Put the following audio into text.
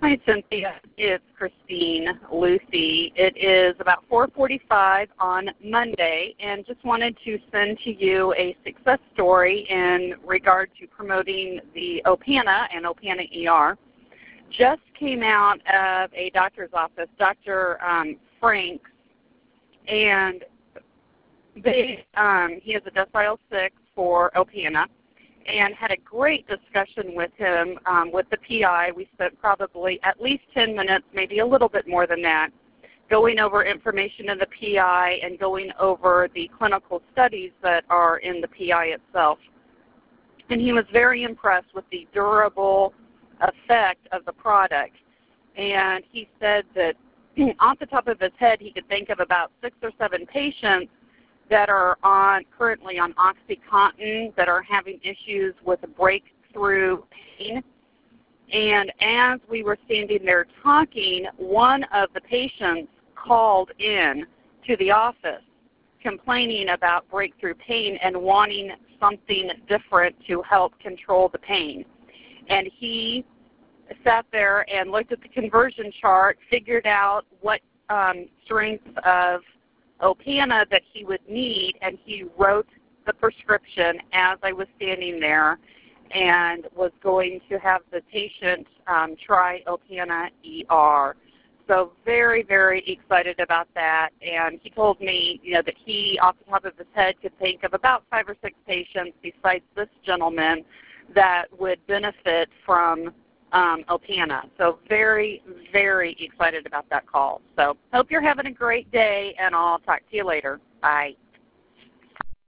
Hi, Cynthia. It's Christine Lucy. It is about 4:45 on Monday, and just wanted to send to you a success story in regard to promoting the Opana and Opana ER. Just came out of a doctor's office, Dr. Franks, and he has a decile 6 for Opana, and had a great discussion with him, with the PI. We spent probably at least 10 minutes, maybe a little bit more than that, going over information in the PI and going over the clinical studies that are in the PI itself. And he was very impressed with the durable effect of the product. And he said that off the top of his head, he could think of about 6 or 7 patients that are currently on OxyContin that are having issues with breakthrough pain. And as we were standing there talking, one of the patients called in to the office complaining about breakthrough pain and wanting something different to help control the pain. And he sat there and looked at the conversion chart, figured out what strength of Opana that he would need, and he wrote the prescription as I was standing there and was going to have the patient try Opana ER. So very, very excited about that. And he told me, that he, off the top of his head, could think of about 5 or 6 patients besides this gentleman that would benefit from Opana. So very, very excited about that call. So hope you're having a great day, and I'll talk to you later. Bye.